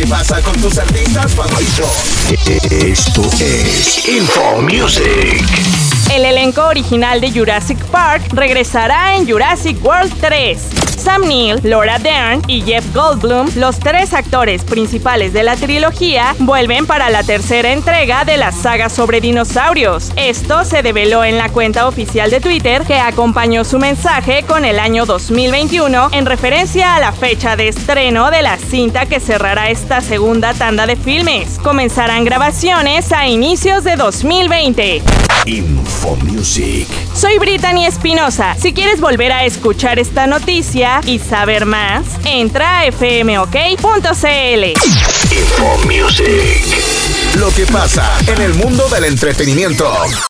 que pasa con tus artistas favoritos. Esto es Info Music. El elenco original de Jurassic Park regresará en Jurassic World 3. Sam Neill, Laura Dern y Jeff Goldblum, los tres actores principales de la trilogía, vuelven para la tercera entrega de la saga sobre dinosaurios. Esto se develó en la cuenta oficial de Twitter, que acompañó su mensaje con el año 2021 en referencia a la fecha de estreno de la cinta que cerrará esta segunda tanda de filmes. Comenzarán grabaciones a inicios de 2020. Info Music. Soy Brittany Espinosa. Si quieres volver a escuchar esta noticia y saber más, entra a fmok.cl. Info Music. Lo que pasa en el mundo del entretenimiento.